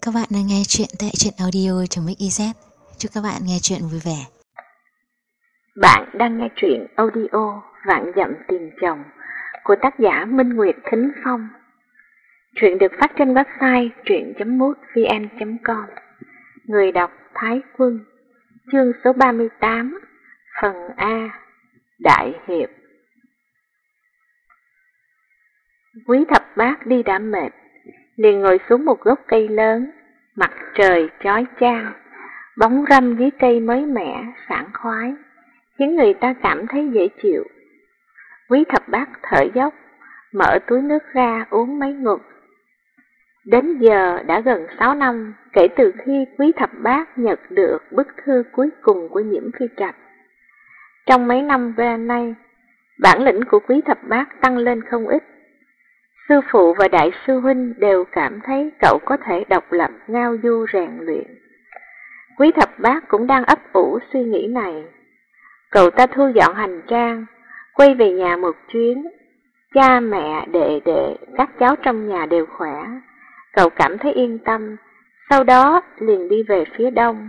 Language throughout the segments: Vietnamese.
Các bạn đang nghe chuyện tại truyện audio.mix.iz. Chúc các bạn nghe chuyện vui vẻ. Bạn đang nghe truyện audio Vạn Dặm Tìm Chồng của tác giả Minh Nguyệt Thính Phong. Truyện được phát trên website truyện.mútvn.com. Người đọc Thái Quân. Chương số 38. Phần A. Đại Hiệp. Quý Thập Bát đi đã mệt, liền ngồi xuống một gốc cây lớn. Mặt trời chói chang, bóng râm dưới cây mới mẻ, sảng khoái, khiến người ta cảm thấy dễ chịu. Quý Thập Bát thở dốc, mở túi nước ra uống mấy ngụm. Đến giờ đã gần 6 năm kể từ khi Quý Thập Bát nhận được bức thư cuối cùng của Nhiễm Phi Trạch. Trong mấy năm về nay, bản lĩnh của Quý Thập Bát tăng lên không ít. Sư phụ và đại sư huynh đều cảm thấy cậu có thể độc lập ngao du rèn luyện. Quý Thập Bát cũng đang ấp ủ suy nghĩ này. Cậu ta thu dọn hành trang, quay về nhà một chuyến. Cha mẹ, đệ đệ, các cháu trong nhà đều khỏe. Cậu cảm thấy yên tâm, sau đó liền đi về phía đông.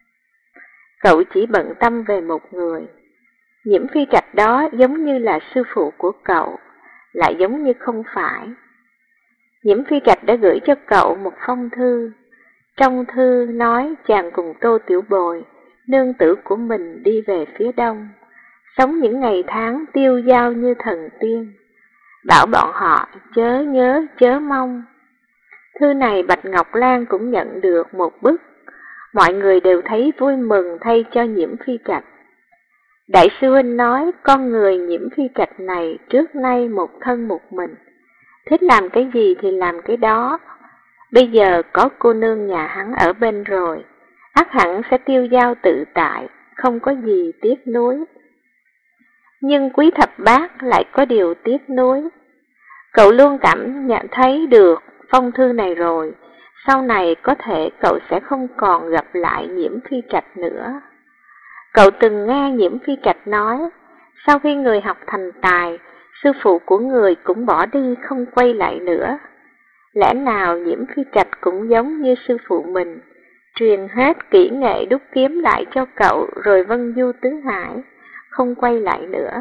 Cậu chỉ bận tâm về một người. Nhiễm Phi Trạch đó giống như là sư phụ của cậu, lại giống như không phải. Nhiễm Phi Trạch đã gửi cho cậu một phong thư. Trong thư nói chàng cùng Tô Tiểu Bồi, nương tử của mình, đi về phía đông, sống những ngày tháng tiêu dao như thần tiên. Bảo bọn họ chớ nhớ chớ mong. Thư này Bạch Ngọc Lan cũng nhận được một bức. Mọi người đều thấy vui mừng thay cho Nhiễm Phi Trạch. Đại sư huynh nói con người Nhiễm Phi Trạch này trước nay một thân một mình, thích làm cái gì thì làm cái đó. Bây giờ có cô nương nhà hắn ở bên rồi, ắt hẳn sẽ tiêu dao tự tại, không có gì tiếc nuối. Nhưng Quý Thập Bát lại có điều tiếc nuối. Cậu luôn cảm nhận thấy được phong thư này rồi, sau này có thể cậu sẽ không còn gặp lại Nhiễm Phi Trạch nữa. Cậu từng nghe Nhiễm Phi Trạch nói, sau khi người học thành tài, sư phụ của người cũng bỏ đi không quay lại nữa. Lẽ nào Nhiễm Phi Trạch cũng giống như sư phụ mình, truyền hết kỹ nghệ đúc kiếm lại cho cậu rồi vân du tứ hải, không quay lại nữa.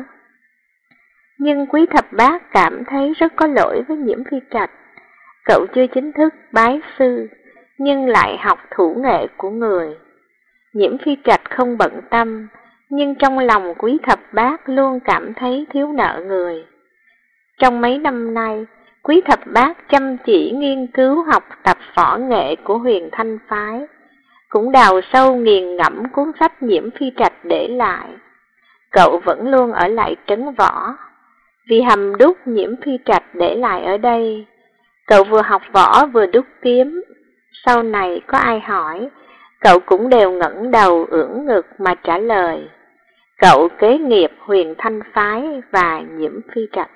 Nhưng Quý Thập Bát cảm thấy rất có lỗi với Nhiễm Phi Trạch. Cậu chưa chính thức bái sư, nhưng lại học thủ nghệ của người. Nhiễm Phi Trạch không bận tâm, nhưng trong lòng Quý Thập Bát luôn cảm thấy thiếu nợ người. Trong mấy năm nay, Quý Thập Bát chăm chỉ nghiên cứu học tập võ nghệ của Huyền Thanh phái, cũng đào sâu nghiền ngẫm cuốn sách Nhiễm Phi Trạch để lại. Cậu vẫn luôn ở lại trấn võ, vì hầm đúc Nhiễm Phi Trạch để lại ở đây. Cậu vừa học võ vừa đúc kiếm. Sau này có ai hỏi, cậu cũng đều ngẩng đầu ưỡn ngực mà trả lời. Cậu kế nghiệp Huyền Thanh phái và Nhiễm Phi Trạch.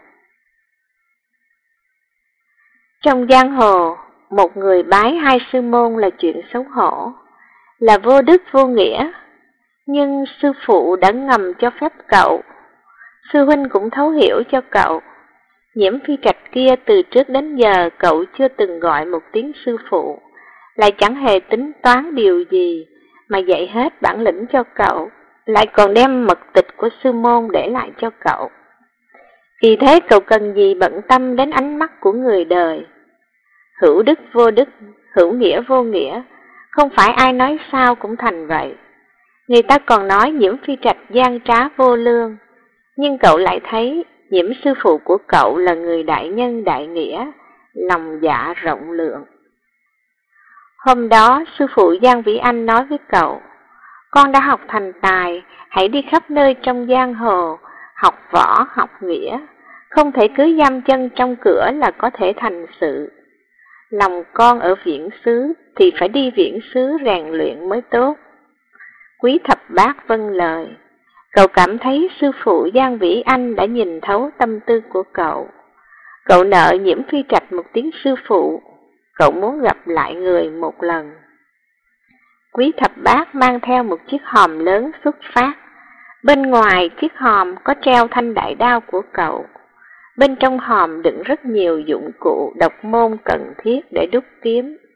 Trong giang hồ, một người bái hai sư môn là chuyện xấu hổ, là vô đức vô nghĩa. Nhưng sư phụ đã ngầm cho phép cậu. Sư huynh cũng thấu hiểu cho cậu. Nhiễm Phi Trạch kia từ trước đến giờ cậu chưa từng gọi một tiếng sư phụ, lại chẳng hề tính toán điều gì, mà dạy hết bản lĩnh cho cậu, lại còn đem mật tịch của sư môn để lại cho cậu. Vì thế cậu cần gì bận tâm đến ánh mắt của người đời. Hữu đức vô đức, hữu nghĩa vô nghĩa, không phải ai nói sao cũng thành vậy. Người ta còn nói Nhiễm Phi Trạch gian trá vô lương, nhưng cậu lại thấy Nhiễm sư phụ của cậu là người đại nhân đại nghĩa, lòng dạ rộng lượng. Hôm đó sư phụ Giang Vĩ Anh nói với cậu, con đã học thành tài, hãy đi khắp nơi trong giang hồ, học võ, học nghĩa, không thể cứ giam chân trong cửa là có thể thành sự. Lòng con ở viễn xứ thì phải đi viễn xứ rèn luyện mới tốt. Quý Thập Bát vâng lời. Cậu cảm thấy sư phụ Giang Vĩ Anh đã nhìn thấu tâm tư của cậu. Cậu nợ Nhiễm Phi Trạch một tiếng sư phụ. Cậu muốn gặp lại người một lần. Quý Thập Bát mang theo một chiếc hòm lớn xuất phát. Bên ngoài chiếc hòm có treo thanh đại đao của cậu. Bên trong hòm đựng rất nhiều dụng cụ độc môn cần thiết để đúc kiếm.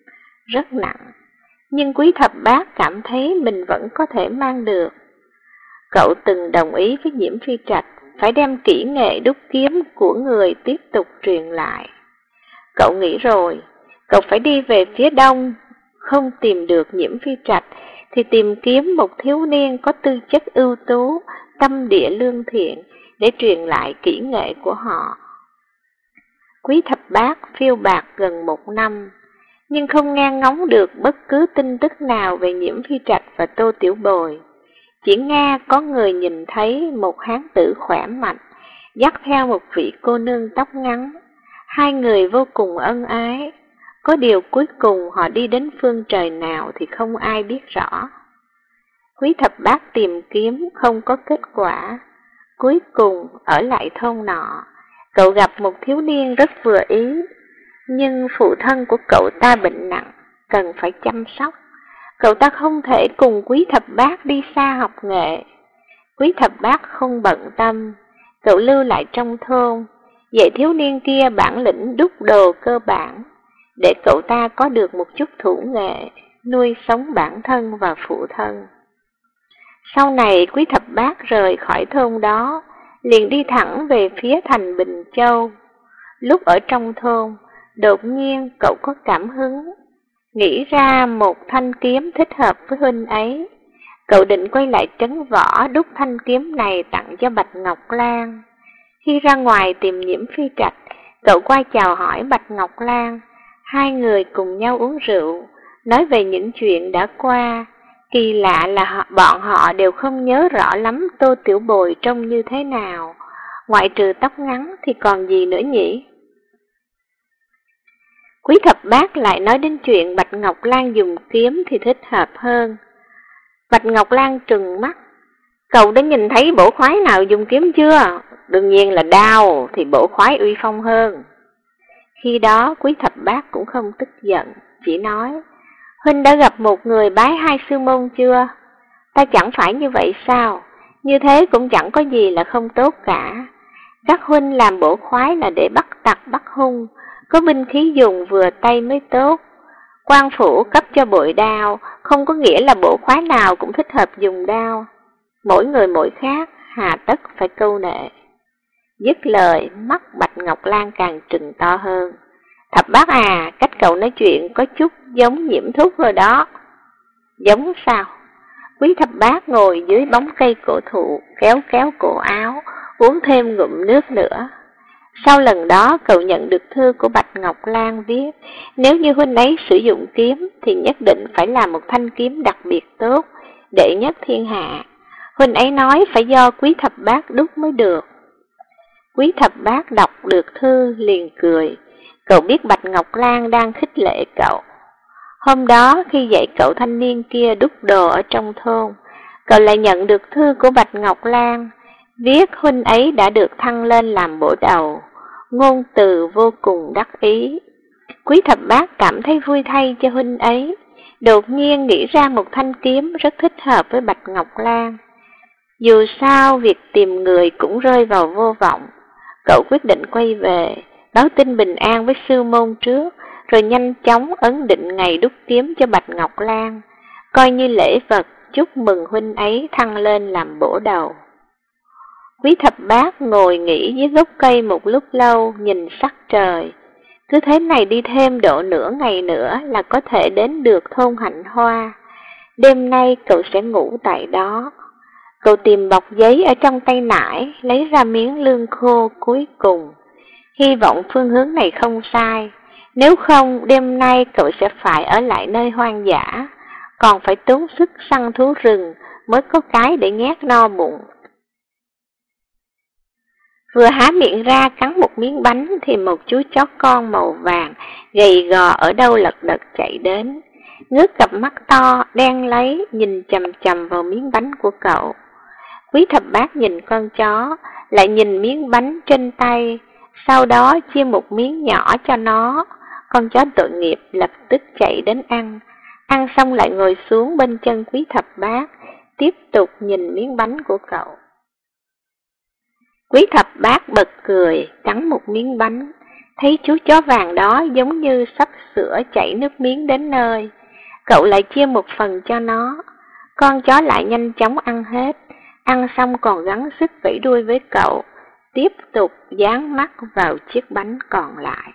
rất nặng, nhưng Quý Thập Bát cảm thấy mình vẫn có thể mang được. Cậu từng đồng ý với Nhiễm Phi Trạch phải đem kỹ nghệ đúc kiếm của người tiếp tục truyền lại. Cậu nghĩ rồi, cậu phải đi về phía đông, không tìm được Nhiễm Phi Trạch thì tìm kiếm một thiếu niên có tư chất ưu tú, tâm địa lương thiện để truyền lại kỹ nghệ của họ. Quý Thập Bát phiêu bạt gần 1 năm, nhưng không nghe ngóng được bất cứ tin tức nào về Nhiễm Phi Trạch và Tô Tiểu Bồi. Chỉ nghe có người nhìn thấy một hán tử khỏe mạnh, dắt theo một vị cô nương tóc ngắn. Hai người vô cùng ân ái. Có điều cuối cùng họ đi đến phương trời nào thì không ai biết rõ. Quý Thập Bát tìm kiếm không có kết quả. Cuối cùng ở lại thôn nọ, cậu gặp một thiếu niên rất vừa ý. Nhưng phụ thân của cậu ta bệnh nặng, cần phải chăm sóc. Cậu ta không thể cùng Quý Thập Bát đi xa học nghệ. Quý Thập Bát không bận tâm, cậu lưu lại trong thôn, dạy thiếu niên kia bản lĩnh đúc đồ cơ bản, để cậu ta có được một chút thủ nghệ, nuôi sống bản thân và phụ thân. Sau này Quý Thập Bát rời khỏi thôn đó, liền đi thẳng về phía thành Bình Châu. Lúc ở trong thôn, đột nhiên cậu có cảm hứng, nghĩ ra một thanh kiếm thích hợp với huynh ấy. Cậu định quay lại trấn võ đúc thanh kiếm này tặng cho Bạch Ngọc Lan. Khi ra ngoài tìm Nhiễm Phi Trạch, cậu qua chào hỏi Bạch Ngọc Lan. Hai người cùng nhau uống rượu, nói về những chuyện đã qua. Kỳ lạ là bọn họ đều không nhớ rõ lắm Tô Tiểu Bồi trông như thế nào, ngoại trừ tóc ngắn thì còn gì nữa nhỉ? Quý Thập Bát lại nói đến chuyện Bạch Ngọc Lan dùng kiếm thì thích hợp hơn. Bạch Ngọc Lan trừng mắt, cậu đã nhìn thấy bổ khoái nào dùng kiếm chưa? Đương nhiên là đao, thì bổ khoái uy phong hơn. Khi đó Quý Thập Bát cũng không tức giận, chỉ nói, huynh đã gặp một người bái hai sư môn chưa? Ta chẳng phải như vậy sao? Như thế cũng chẳng có gì là không tốt cả. Các huynh làm bổ khoái là để bắt tặc bắt hung, có binh khí dùng vừa tay mới tốt. Quan phủ cấp cho bội đao, không có nghĩa là bổ khoái nào cũng thích hợp dùng đao. Mỗi người mỗi khác, hà tất phải câu nệ. Dứt lời, mắt Bạch Ngọc Lan càng trừng to hơn. Thập Bát à, cách cậu nói chuyện có chút giống Nhiễm Thúc rồi đó. Giống sao? Quý Thập Bát ngồi dưới bóng cây cổ thụ, kéo kéo cổ áo, uống thêm ngụm nước nữa. Sau lần đó cậu nhận được thư của Bạch Ngọc Lan viết, nếu như huynh ấy sử dụng kiếm thì nhất định phải là một thanh kiếm đặc biệt tốt, đệ nhất thiên hạ. Huynh ấy nói phải do Quý Thập Bát đúc mới được. Quý Thập Bát đọc được thư liền cười, cậu biết Bạch Ngọc Lan đang khích lệ cậu. Hôm đó khi dạy cậu thanh niên kia đúc đồ ở trong thôn, cậu lại nhận được thư của Bạch Ngọc Lan, viết huynh ấy đã được thăng lên làm bổ đầu, ngôn từ vô cùng đắc ý. Quý Thập Bát cảm thấy vui thay cho huynh ấy, đột nhiên nghĩ ra một thanh kiếm rất thích hợp với Bạch Ngọc Lan. Dù sao việc tìm người cũng rơi vào vô vọng, cậu quyết định quay về, báo tin bình an với sư môn trước, rồi nhanh chóng ấn định ngày đúc kiếm cho Bạch Ngọc Lan, coi như lễ vật chúc mừng huynh ấy thăng lên làm bổ đầu. Quý Thập Bát ngồi nghỉ dưới gốc cây một lúc lâu, nhìn sắc trời. Cứ thế này đi thêm độ nửa ngày nữa là có thể đến được thôn Hạnh Hoa. Đêm nay cậu sẽ ngủ tại đó. Cậu tìm bọc giấy ở trong tay nải, lấy ra miếng lương khô cuối cùng. Hy vọng phương hướng này không sai. Nếu không, đêm nay cậu sẽ phải ở lại nơi hoang dã, còn phải tốn sức săn thú rừng mới có cái để nhét no bụng. Vừa há miệng ra cắn một miếng bánh thì một chú chó con màu vàng, gầy gò ở đâu lật đật chạy đến, ngước cặp mắt to, đen láy, nhìn chằm chằm vào miếng bánh của cậu. Quý Thập Bát nhìn con chó, lại nhìn miếng bánh trên tay, sau đó chia một miếng nhỏ cho nó. Con chó tội nghiệp lập tức chạy đến ăn xong lại ngồi xuống bên chân Quý Thập Bát, tiếp tục nhìn miếng bánh của cậu. Quý Thập Bát bật cười, cắn một miếng bánh, Thấy chú chó vàng đó giống như sắp sửa chảy nước miếng đến nơi, cậu lại chia một phần cho nó. Con chó lại nhanh chóng ăn hết, ăn xong còn gắng sức vẫy đuôi với cậu, tiếp tục dán mắt vào chiếc bánh còn lại.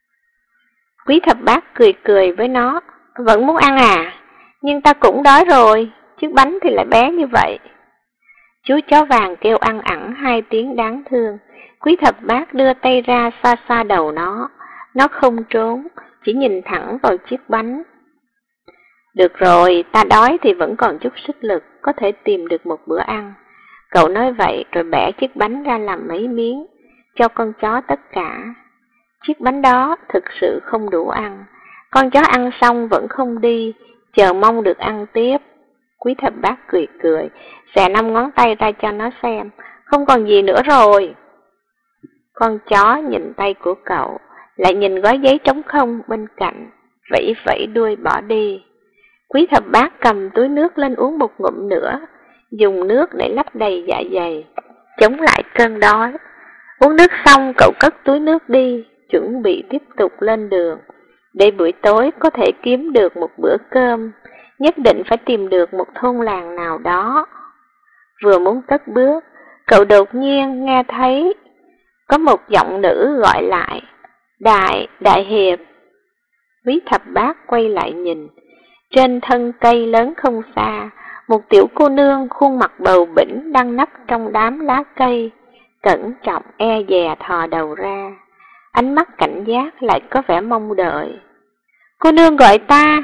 Quý thập bát cười cười với nó, vẫn muốn ăn à? Nhưng ta cũng đói rồi, chiếc bánh thì lại bé như vậy. Chú chó vàng kêu ăn ẳng 2 tiếng đáng thương. Quý thập bát đưa tay ra xoa xoa đầu nó không trốn, chỉ nhìn thẳng vào chiếc bánh. Được rồi, ta đói thì vẫn còn chút sức lực, có thể tìm được một bữa ăn. Cậu nói vậy rồi bẻ chiếc bánh ra làm mấy miếng, cho con chó tất cả. Chiếc bánh đó thực sự không đủ ăn. Con chó ăn xong vẫn không đi, chờ mong được ăn tiếp. Quý thập bát cười cười, xẻ 5 ngón tay ra cho nó xem, không còn gì nữa rồi. Con chó nhìn tay của cậu, lại nhìn gói giấy trống không bên cạnh, vẫy vẫy đuôi bỏ đi. Quý thập bát cầm túi nước lên uống một ngụm nữa, dùng nước để lấp đầy dạ dày, chống lại cơn đói. Uống nước xong cậu cất túi nước đi, chuẩn bị tiếp tục lên đường. Để buổi tối có thể kiếm được một bữa cơm, nhất định phải tìm được một thôn làng nào đó. Vừa muốn cất bước, cậu đột nhiên nghe thấy có một giọng nữ gọi lại, Đại Hiệp. Quý thập bát quay lại nhìn, trên thân cây lớn không xa, một tiểu cô nương khuôn mặt bầu bĩnh đang nấp trong đám lá cây, cẩn trọng e dè thò đầu ra, ánh mắt cảnh giác lại có vẻ mong đợi. Cô nương gọi ta.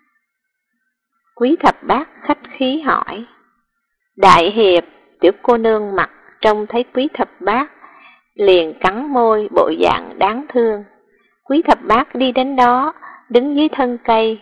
Quý thập bát khách khí hỏi. Đại Hiệp. Tiểu cô nương mặt trông thấy quý thập bát, liền cắn môi bộ dạng đáng thương. Quý thập bát đi đến đó, đứng dưới thân cây,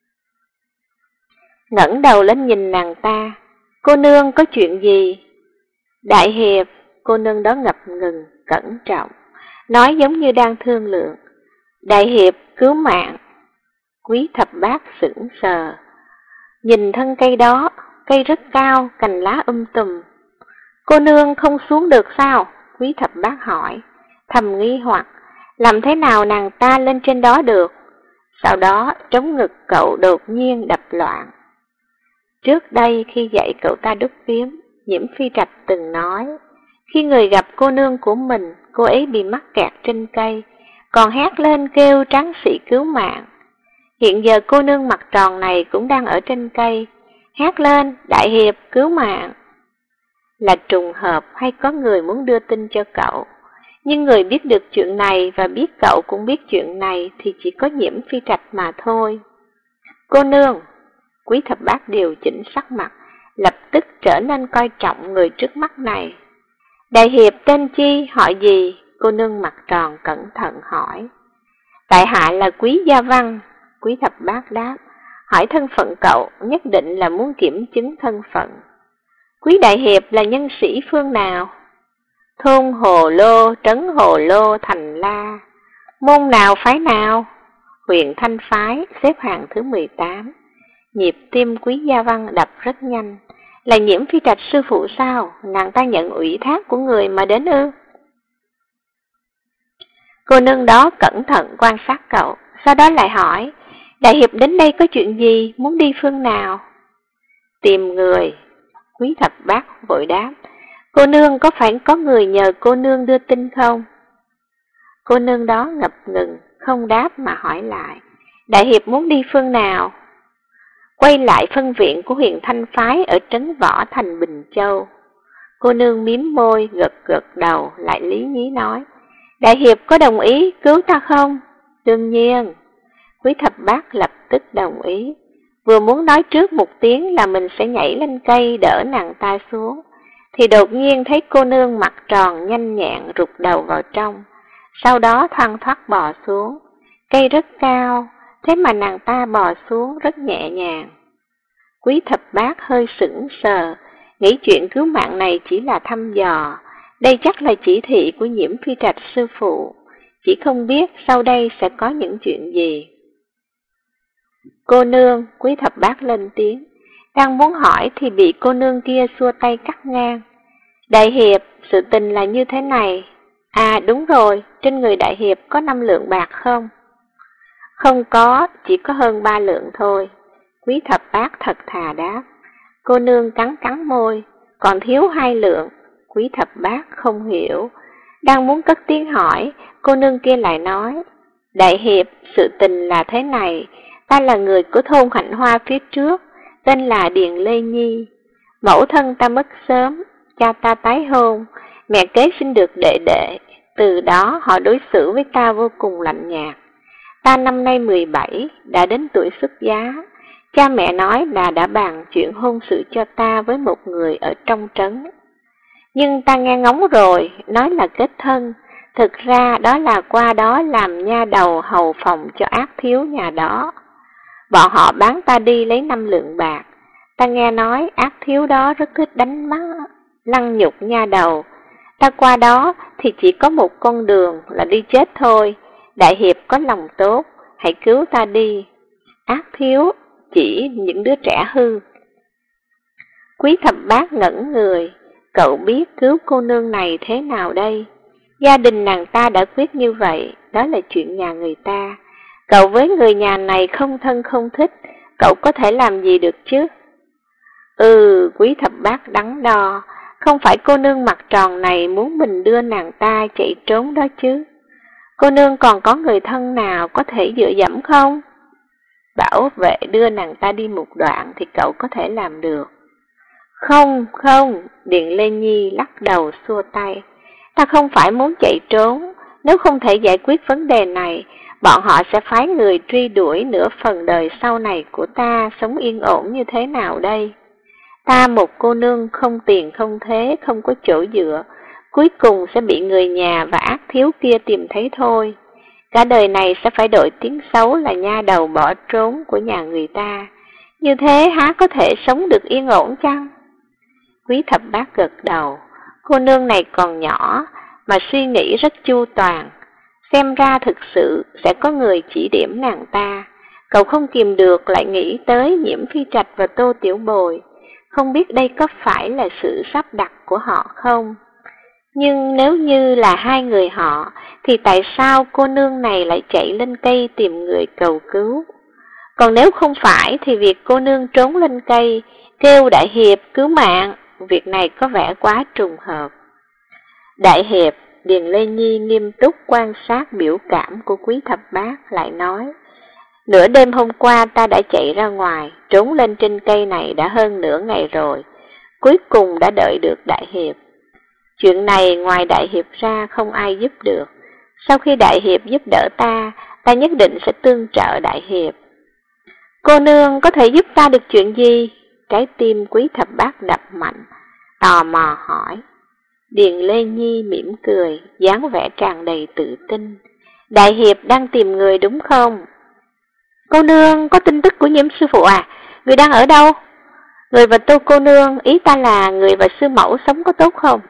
ngẩng đầu lên nhìn nàng ta. Cô nương có chuyện gì? Đại Hiệp. Cô nương đó ngập ngừng, cẩn trọng, nói giống như đang thương lượng. Đại Hiệp cứu mạng. Quý thập bát sững sờ, nhìn thân cây đó, cây rất cao, cành lá tùm. Cô nương không xuống được sao? Quý thập bát hỏi, thầm nghi hoặc, làm thế nào nàng ta lên trên đó được? Sau đó trống ngực cậu đột nhiên đập loạn. Trước đây khi dạy cậu ta đúc kiếm, Nhiễm Phi Trạch từng nói, khi người gặp cô nương của mình, cô ấy bị mắc kẹt trên cây, còn hét lên kêu tráng sĩ cứu mạng. Hiện giờ cô nương mặt tròn này cũng đang ở trên cây, hét lên, Đại Hiệp cứu mạng. Là trùng hợp hay có người muốn đưa tin cho cậu? Nhưng người biết được chuyện này và biết cậu cũng biết chuyện này thì chỉ có Nhiễm Phi Trạch mà thôi. Cô nương. Quý thập bát điều chỉnh sắc mặt, lập tức trở nên coi trọng người trước mắt này. Đại Hiệp tên chi, họ gì? Cô nương mặt tròn cẩn thận hỏi. Tại hạ là Quý Gia Văn. Quý thập bát đáp, hỏi thân phận cậu, nhất định là muốn kiểm chứng thân phận. Quý Đại Hiệp là nhân sĩ phương nào? Thôn Hồ Lô, trấn Hồ Lô, thành La. Môn nào phái nào? Huyền Thanh phái, xếp hạng thứ 18. Nhịp tim Quý Gia Văn đập rất nhanh. Là Nhiễm Phi Trạch sư phụ sao? Nàng ta nhận ủy thác của người mà đến ư? Cô nương đó cẩn thận quan sát cậu, sau đó lại hỏi, Đại Hiệp đến đây có chuyện gì, muốn đi phương nào? Tìm người. Quý thập bát vội đáp, cô nương có phải có người nhờ cô nương đưa tin không? Cô nương đó ngập ngừng, không đáp mà hỏi lại, Đại Hiệp muốn đi phương nào? Quay lại phân viện của Huyền Thanh phái ở trấn Võ thành Bình Châu. Cô nương mím môi, gật đầu, lại lý nhí nói, Đại Hiệp có đồng ý cứu ta không? Đương nhiên. Quý thập bát lập tức đồng ý, vừa muốn nói trước một tiếng là mình sẽ nhảy lên cây đỡ nàng ta xuống, thì đột nhiên thấy cô nương mặt tròn nhanh nhẹn rụt đầu vào trong, sau đó thoăn thoắt bò xuống. Cây rất cao, thế mà nàng ta bò xuống rất nhẹ nhàng. Quý thập bát hơi sững sờ, nghĩ chuyện cứu mạng này chỉ là thăm dò, đây chắc là chỉ thị của Nhiễm Phi Trạch sư phụ, chỉ không biết sau đây sẽ có những chuyện gì. Cô nương. Quý thập bát lên tiếng, đang muốn hỏi thì bị cô nương kia xua tay cắt ngang. Đại Hiệp, sự tình là như thế này. À đúng rồi, trên người đại hiệp có 5 lượng bạc không? Không có, chỉ có hơn 3 lượng thôi. Quý thập bát thật thà đáp. Cô nương cắn cắn môi, còn thiếu 2 lượng. Quý thập bát không hiểu. Đang muốn cất tiếng hỏi, cô nương kia lại nói, đại hiệp, sự tình là thế này, ta là người của thôn Hạnh Hoa phía trước, tên là Điền Lê Nhi. Mẫu thân ta mất sớm, cha ta tái hôn, mẹ kế sinh được đệ đệ, từ đó họ đối xử với ta vô cùng lạnh nhạt. Ta năm nay 17, đã đến tuổi xuất giá. Cha mẹ nói là đã bàn chuyện hôn sự cho ta với một người ở trong trấn. Nhưng ta nghe ngóng rồi, nói là kết thân, thực ra đó là qua đó làm nha đầu hầu phòng cho ác thiếu nhà đó. Bọn họ bán ta đi lấy 5 lượng bạc. Ta nghe nói ác thiếu đó rất thích đánh mắng, lăng nhục nha đầu. Ta qua đó thì chỉ có một con đường là đi chết thôi. Đại hiệp có lòng tốt, hãy cứu ta đi. Ác thiếu chỉ những đứa trẻ hư. Quý thập bát ngẩn người, cậu biết cứu cô nương này thế nào đây? Gia đình nàng ta đã quyết như vậy, đó là chuyện nhà người ta. Cậu với người nhà này không thân không thích, cậu có thể làm gì được chứ? Quý thập bát đắn đo, không phải cô nương mặt tròn này muốn mình đưa nàng ta chạy trốn đó chứ. Cô nương còn có người thân nào có thể dựa dẫm không? Bảo vệ đưa nàng ta đi một đoạn thì cậu có thể làm được. Không, Điền Lê Nhi lắc đầu xua tay. Ta không phải muốn chạy trốn, nếu không thể giải quyết vấn đề này, bọn họ sẽ phái người truy đuổi nửa phần đời sau này của ta sống yên ổn như thế nào đây? Ta một cô nương không tiền không thế, không có chỗ dựa, cuối cùng sẽ bị người nhà và ác thiếu kia tìm thấy thôi. Cả đời này sẽ phải đội tiếng xấu là nha đầu bỏ trốn của nhà người ta. Như thế há có thể sống được yên ổn chăng? Quý thập bát gật đầu, cô nương này còn nhỏ mà suy nghĩ rất chu toàn. Xem ra thực sự sẽ có người chỉ điểm nàng ta. Cậu không kìm được lại nghĩ tới Nhiễm Phi Trạch và Tô Tiểu Bồi. Không biết đây có phải là sự sắp đặt của họ không? Nhưng nếu như là hai người họ, thì tại sao cô nương này lại chạy lên cây tìm người cầu cứu? Còn nếu không phải thì việc cô nương trốn lên cây, kêu đại hiệp cứu mạng, việc này có vẻ quá trùng hợp. Đại hiệp, Điền Lê Nhi nghiêm túc quan sát biểu cảm của quý thập bát lại nói, nửa đêm hôm qua ta đã chạy ra ngoài, trốn lên trên cây này đã hơn nửa ngày rồi, cuối cùng đã đợi được đại hiệp. Chuyện này ngoài đại hiệp ra không ai giúp được. Sau khi đại hiệp giúp đỡ ta, ta nhất định sẽ tương trợ đại hiệp. Cô nương có thể giúp ta được chuyện gì? Trái tim quý thập bát đập mạnh, tò mò hỏi. Điền Lê Nhi mỉm cười, dáng vẻ tràn đầy tự tin. Đại hiệp đang tìm người đúng không? Cô nương có tin tức của Nhiễm sư phụ à? Người đang ở đâu? Người và Tô cô nương, ý ta là người và sư mẫu sống có tốt không?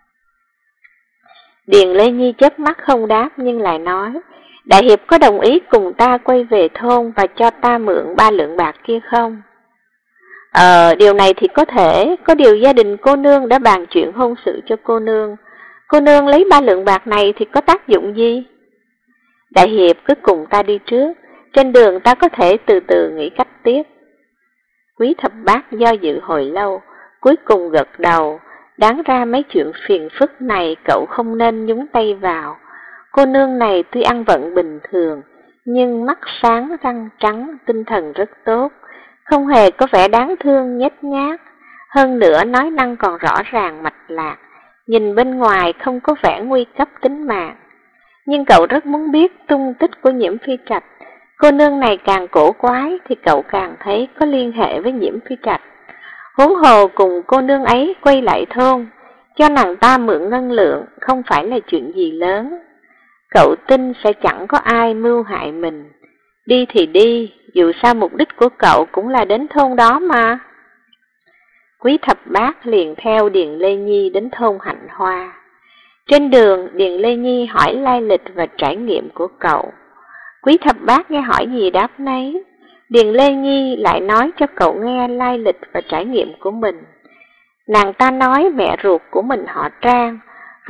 Điền Lê Nhi chớp mắt không đáp nhưng lại nói, đại hiệp có đồng ý cùng ta quay về thôn và cho ta mượn 3 lượng bạc kia không? Điều này thì có thể, có điều gia đình cô nương đã bàn chuyện hôn sự cho cô nương. Cô nương lấy 3 lượng bạc này thì có tác dụng gì? Đại hiệp cứ cùng ta đi trước, trên đường ta có thể từ từ nghĩ cách tiếp. Quý thập bát do dự hồi lâu, cuối cùng gật đầu, đáng ra mấy chuyện phiền phức này cậu không nên nhúng tay vào. Cô nương này tuy ăn vận bình thường, nhưng mắt sáng răng trắng, tinh thần rất tốt, không hề có vẻ đáng thương nhếch nhác, hơn nữa nói năng còn rõ ràng mạch lạc, nhìn bên ngoài không có vẻ nguy cấp tính mạng. Nhưng cậu rất muốn biết tung tích của Nhiễm Phi Trạch. Cô nương này càng cổ quái thì cậu càng thấy có liên hệ với Nhiễm Phi Trạch. Huống hồ cùng cô nương ấy quay lại thôn, cho nàng ta mượn ngân lượng không phải là chuyện gì lớn. Cậu tin sẽ chẳng có ai mưu hại mình. Đi thì đi, dù sao mục đích của cậu cũng là đến thôn đó mà. Quý thập bát liền theo Điền Lê Nhi đến thôn Hạnh Hoa. Trên đường, Điền Lê Nhi hỏi lai lịch và trải nghiệm của cậu. Quý thập bát nghe hỏi gì đáp nấy. Điền Lê Nhi lại nói cho cậu nghe lai lịch và trải nghiệm của mình. Nàng ta nói mẹ ruột của mình họ Trang,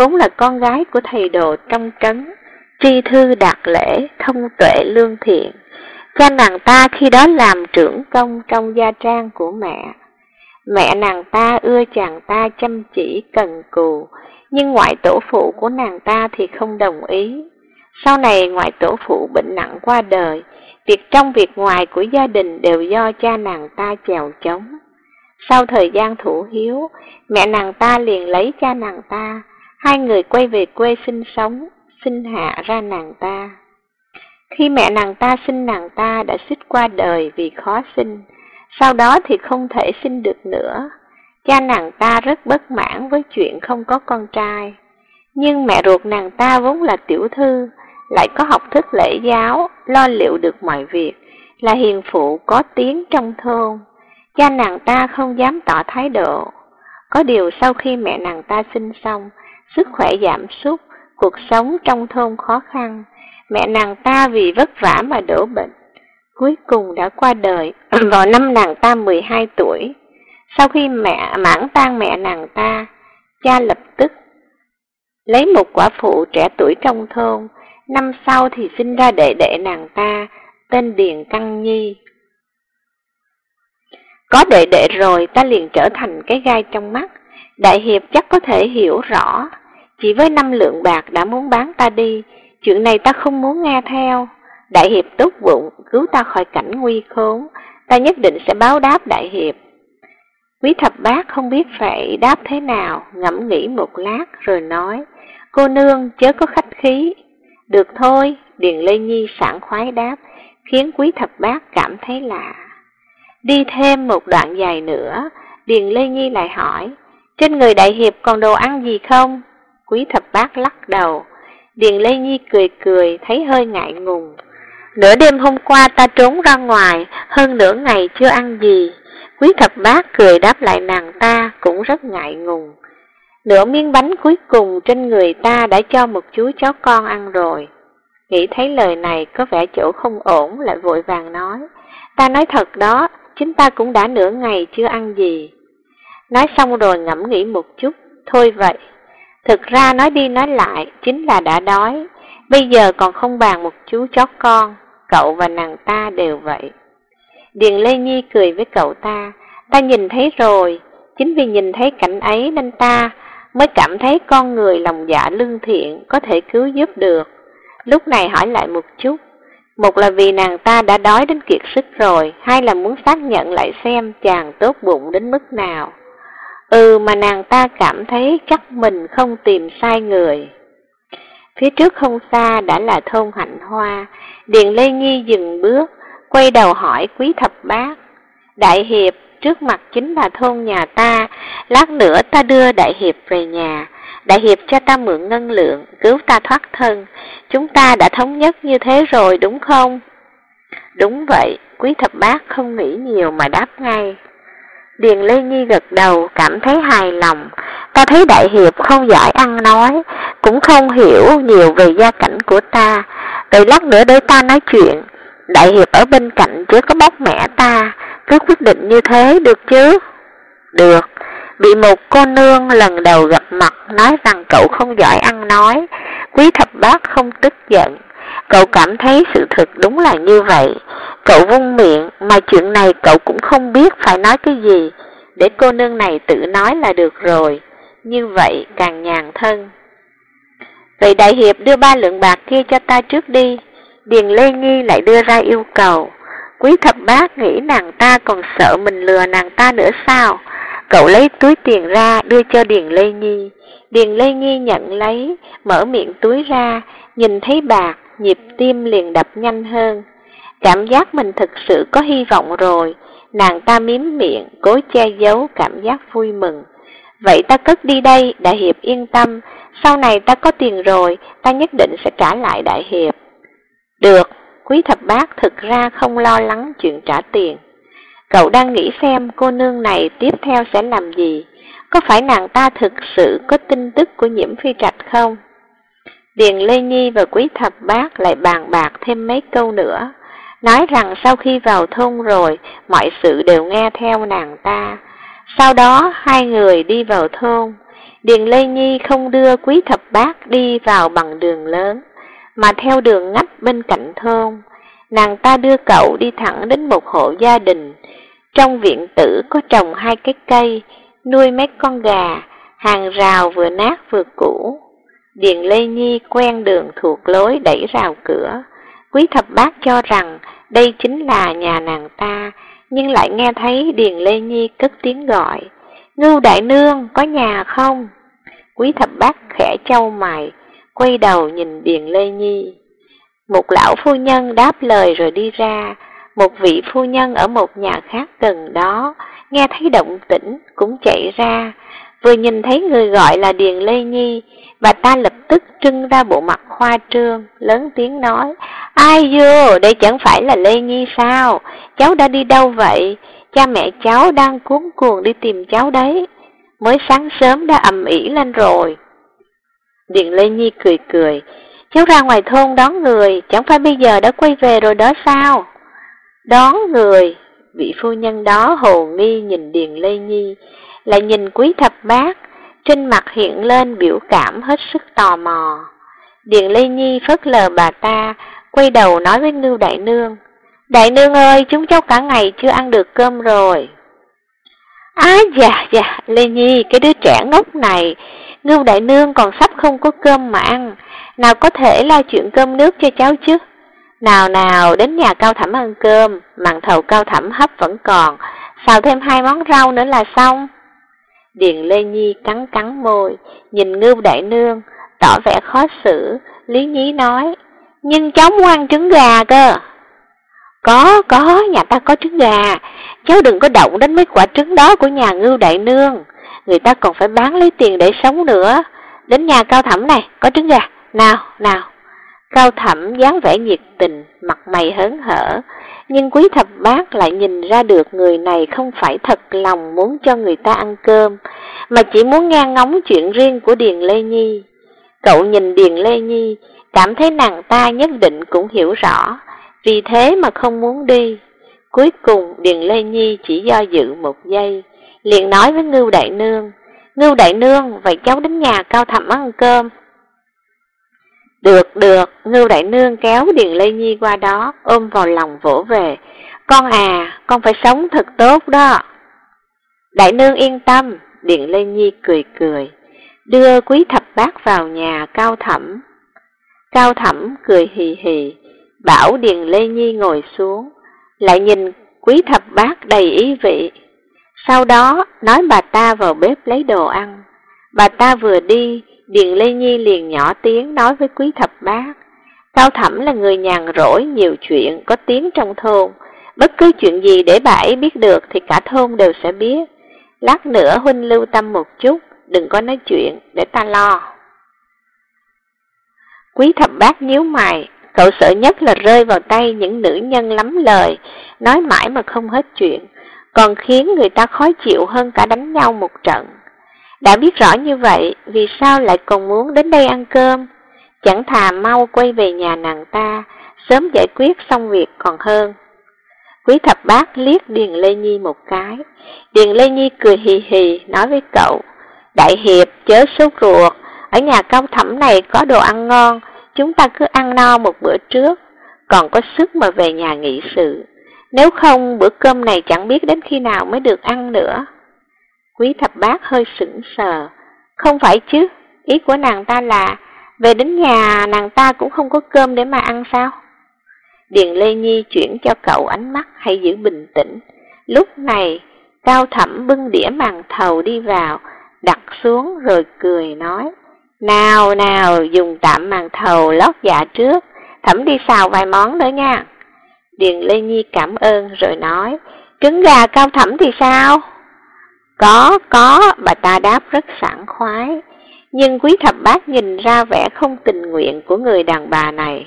vốn là con gái của thầy đồ trong trấn, tri thư đạt lễ, thông tuệ lương thiện. Cha nàng ta khi đó làm trưởng công trong gia trang của mẹ. Mẹ nàng ta ưa chàng ta chăm chỉ cần cù, nhưng ngoại tổ phụ của nàng ta thì không đồng ý. Sau này ngoại tổ phụ bệnh nặng qua đời, việc trong việc ngoài của gia đình đều do cha nàng ta chèo chống. Sau thời gian thụ hiếu, mẹ nàng ta liền lấy cha nàng ta, hai người quay về quê sinh sống, sinh hạ ra nàng ta. Khi mẹ nàng ta sinh nàng ta đã suýt qua đời vì khó sinh, sau đó thì không thể sinh được nữa. Cha nàng ta rất bất mãn với chuyện không có con trai. Nhưng mẹ ruột nàng ta vốn là tiểu thư, lại có học thức lễ giáo, lo liệu được mọi việc, là hiền phụ có tiếng trong thôn. Cha nàng ta không dám tỏ thái độ. Có điều sau khi mẹ nàng ta sinh xong, sức khỏe giảm sút, cuộc sống trong thôn khó khăn. Mẹ nàng ta vì vất vả mà đổ bệnh, cuối cùng đã qua đời vào năm nàng ta 12 tuổi. Sau khi mãn tang mẹ nàng ta, cha lập tức lấy một quả phụ trẻ tuổi trong thôn. Năm sau thì sinh ra đệ đệ nàng ta, tên Điền Căn Nhi. Có đệ đệ rồi ta liền trở thành cái gai trong mắt. Đại hiệp chắc có thể hiểu rõ, chỉ với 5 lượng bạc đã muốn bán ta đi. Chuyện này ta không muốn nghe theo. Đại hiệp tốt bụng, cứu ta khỏi cảnh nguy khốn, ta nhất định sẽ báo đáp đại hiệp. Quý thập bát không biết phải đáp thế nào, ngẫm nghĩ một lát rồi nói, cô nương chớ có khách khí. Được thôi, Điền Lê Nhi sảng khoái đáp, khiến quý thập bát cảm thấy lạ. Đi thêm một đoạn dài nữa, Điền Lê Nhi lại hỏi, trên người đại hiệp còn đồ ăn gì không? Quý thập bát lắc đầu. Điền Lê Nhi cười cười, thấy hơi ngại ngùng. Nửa đêm hôm qua ta trốn ra ngoài, hơn nửa ngày chưa ăn gì. Quý thập bát cười đáp lại nàng ta, cũng rất ngại ngùng. Nửa miếng bánh cuối cùng trên người ta đã cho một chú chó con ăn rồi. Nghĩ thấy lời này có vẻ chỗ không ổn, lại vội vàng nói, ta nói thật đó, chính ta cũng đã nửa ngày chưa ăn gì. Nói xong rồi ngẫm nghĩ một chút, thôi vậy. Thực ra nói đi nói lại, chính là đã đói. Bây giờ còn không bàn một chú chó con, cậu và nàng ta đều vậy. Điền Lê Nhi cười với cậu ta nhìn thấy rồi, chính vì nhìn thấy cảnh ấy nên ta mới cảm thấy con người lòng dạ lương thiện có thể cứu giúp được. Lúc này hỏi lại một chút, một là vì nàng ta đã đói đến kiệt sức rồi, hai là muốn xác nhận lại xem chàng tốt bụng đến mức nào. Mà nàng ta cảm thấy chắc mình không tìm sai người. Phía trước không xa đã là thôn Hạnh Hoa. Điền Lê Nhi dừng bước, quay đầu hỏi quý thập bát, đại hiệp, trước mặt chính là thôn nhà ta, lát nữa ta đưa đại hiệp về nhà. Đại hiệp cho ta mượn ngân lượng, cứu ta thoát thân. Chúng ta đã thống nhất như thế rồi đúng không? Đúng vậy, quý thập bát không nghĩ nhiều mà đáp ngay. Điền Lê Nhi gật đầu, cảm thấy hài lòng. Ta thấy đại hiệp không giỏi ăn nói, cũng không hiểu nhiều về gia cảnh của ta. Đợi lát nữa để ta nói chuyện. Đại hiệp ở bên cạnh chứ có bóc mẹ ta, cứ quyết định như thế được chứ? Được. Bị một cô nương lần đầu gặp mặt nói rằng cậu không giỏi ăn nói, quý thập bát không tức giận. Cậu cảm thấy sự thật đúng là như vậy. Cậu vung miệng mà chuyện này cậu cũng không biết phải nói cái gì, để cô nương này tự nói là được rồi. Như vậy càng nhàn thân. Vậy đại hiệp đưa 3 lượng bạc kia cho ta trước đi. Điền Lê Nhi lại đưa ra yêu cầu. Quý thập bát nghĩ nàng ta còn sợ mình lừa nàng ta nữa sao? Cậu lấy túi tiền ra đưa cho Điền Lê Nhi. Điền Lê Nhi nhận lấy, mở miệng túi ra, nhìn thấy bạc, nhịp tim liền đập nhanh hơn. Cảm giác mình thực sự có hy vọng rồi. Nàng ta mím miệng, cố che giấu cảm giác vui mừng. Vậy ta cất đi đây, đại hiệp yên tâm. Sau này ta có tiền rồi, ta nhất định sẽ trả lại đại hiệp. Được, quý thập bát thực ra không lo lắng chuyện trả tiền. Cậu đang nghĩ xem cô nương này tiếp theo sẽ làm gì? Có phải nàng ta thực sự có tin tức của Nhiễm Phi Trạch không? Điền Lê Nhi và quý thập bát lại bàn bạc thêm mấy câu nữa, nói rằng sau khi vào thôn rồi, mọi sự đều nghe theo nàng ta. Sau đó hai người đi vào thôn. Điền Lê Nhi không đưa Quý Thập Bát đi vào bằng đường lớn, mà theo đường ngách bên cạnh thôn. Nàng ta đưa cậu đi thẳng đến một hộ gia đình. Trong viện tử có trồng 2 cái cây, nuôi mấy con gà, hàng rào vừa nát vừa cũ. Điền Lê Nhi quen đường thuộc lối đẩy rào cửa. Quý Thập Bát cho rằng đây chính là nhà nàng ta, nhưng lại nghe thấy Điền Lê Nhi cất tiếng gọi: "Ngưu đại nương, có nhà không?" Quý Thập Bát khẽ chau mày, quay đầu nhìn Điền Lê Nhi. Một lão phu nhân đáp lời rồi đi ra. Một vị phu nhân ở một nhà khác gần đó nghe thấy động tĩnh cũng chạy ra. Vừa nhìn thấy người gọi là Điền Lê Nhi, bà ta lập tức trưng ra bộ mặt khoa trương, lớn tiếng nói: "Ai vô, đây chẳng phải là Lê Nhi sao? Cháu đã đi đâu vậy? Cha mẹ cháu đang cuống cuồng đi tìm cháu đấy. Mới sáng sớm đã ầm ĩ lên rồi." Điền Lê Nhi cười cười: "Cháu ra ngoài thôn đón người, chẳng phải bây giờ đã quay về rồi đó sao?" Đón người? Vị phu nhân đó hồ nghi nhìn Điền Lê Nhi, lại nhìn Quý Thập Bát, trên mặt hiện lên biểu cảm hết sức tò mò. Điền Lê Nhi phớt lờ bà ta, quay đầu nói với Ngưu đại nương: "Đại nương ơi, chúng cháu cả ngày chưa ăn được cơm rồi." Dạ, Lê Nhi, cái đứa trẻ ngốc này, Ngưu đại nương còn sắp không có cơm mà ăn, nào có thể lo chuyện cơm nước cho cháu chứ. Nào, đến nhà Cao Thẩm ăn cơm, màn thầu Cao Thẩm hấp vẫn còn, xào thêm 2 món rau nữa là xong. Điền Lê Nhi cắn môi, nhìn Ngưu đại nương, tỏ vẻ khó xử, lý nhí nói: "Nhưng cháu muốn ăn trứng gà cơ." Có, nhà ta có trứng gà, cháu đừng có động đến mấy quả trứng đó của nhà Ngưu đại nương, người ta còn phải bán lấy tiền để sống nữa. Đến nhà Cao Thẩm này, có trứng gà, nào. Cao Thẩm dáng vẻ nhiệt tình, mặt mày hớn hở, nhưng Quý Thập Bát lại nhìn ra được người này không phải thật lòng muốn cho người ta ăn cơm, mà chỉ muốn nghe ngóng chuyện riêng của Điền Lê Nhi. Cậu nhìn Điền Lê Nhi, cảm thấy nàng ta nhất định cũng hiểu rõ, vì thế mà không muốn đi. Cuối cùng Điền Lê Nhi chỉ do dự một giây, liền nói với Ngưu đại nương: "Ngưu đại nương, vậy cháu đến nhà Cao Thẩm ăn cơm." Được, Ngưu đại nương kéo Điền Lê Nhi qua đó, ôm vào lòng vỗ về: "Con phải sống thật tốt đó." "Đại nương yên tâm." Điền Lê Nhi cười, đưa Quý Thập Bát vào nhà Cao Thẩm. Cao Thẩm cười hì hì, bảo Điền Lê Nhi ngồi xuống, lại nhìn Quý Thập Bát đầy ý vị. Sau đó nói bà ta vào bếp lấy đồ ăn. Bà ta vừa đi, Điền Lê Nhi liền nhỏ tiếng nói với Quý Thập Bát: "Cao Thẩm là người nhàn rỗi, nhiều chuyện, có tiếng trong thôn. Bất cứ chuyện gì để bà ấy biết được thì cả thôn đều sẽ biết. Lát nữa huynh lưu tâm một chút, đừng có nói chuyện, để ta lo." Quý Thập Bát nhíu mày, cậu sợ nhất là rơi vào tay những nữ nhân lắm lời, nói mãi mà không hết chuyện, còn khiến người ta khó chịu hơn cả đánh nhau một trận. Đã biết rõ như vậy, vì sao lại còn muốn đến đây ăn cơm? Chẳng thà mau quay về nhà nàng ta, sớm giải quyết xong việc còn hơn. Quý Thập Bát liếc Điền Lê Nhi một cái. Điền Lê Nhi cười hì hì nói với cậu: "Đại hiệp chớ sốt ruột, ở nhà Cao Thẩm này có đồ ăn ngon, chúng ta cứ ăn no một bữa trước, còn có sức mà về nhà nghị sự. Nếu không bữa cơm này chẳng biết đến khi nào mới được ăn nữa." Quý Thập Bát hơi sững sờ. Không phải chứ, ý của nàng ta là về đến nhà nàng ta cũng không có cơm để mà ăn sao? Điền Lê Nhi chuyển cho cậu ánh mắt hãy giữ bình tĩnh. Lúc này Cao Thẩm bưng đĩa màn thầu đi vào, đặt xuống rồi cười nói: Nào, dùng tạm màn thầu lót dạ trước, Thẩm đi xào vài món nữa nha." Điền Lê Nhi cảm ơn rồi nói: "Trứng gà Cao Thẩm thì sao?" Có, bà ta đáp rất sảng khoái, nhưng Quý Thập Bát nhìn ra vẻ không tình nguyện của người đàn bà này.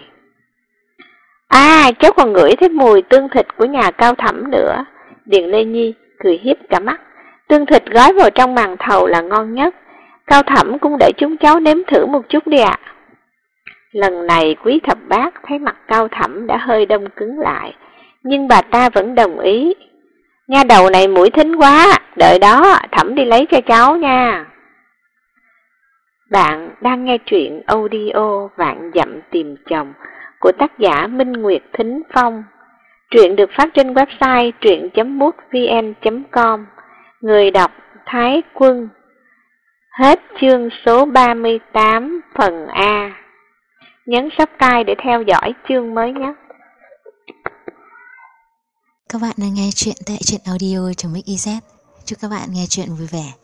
Cháu còn ngửi thấy mùi tương thịt của nhà Cao Thẩm nữa." Điền Lê Nhi cười hiếp cả mắt: "Tương thịt gói vào trong màn thầu là ngon nhất, Cao Thẩm cũng để chúng cháu nếm thử một chút đi ạ." Lần này Quý Thập Bát thấy mặt Cao Thẩm đã hơi đông cứng lại, nhưng bà ta vẫn đồng ý: "Nha đầu này mũi thính quá, đợi đó Thẩm đi lấy cho cháu nha." Bạn đang nghe truyện audio Vạn Dặm Tìm Chồng của tác giả Minh Nguyệt Thính Phong. Truyện được phát trên website truyện.mútvn.com. Người đọc Thái Quân. Hết chương số 38 phần A. Nhấn subscribe để theo dõi chương mới nhất. Các bạn đang nghe chuyện tại truyện audio.mix.iz. Chúc các bạn nghe chuyện vui vẻ.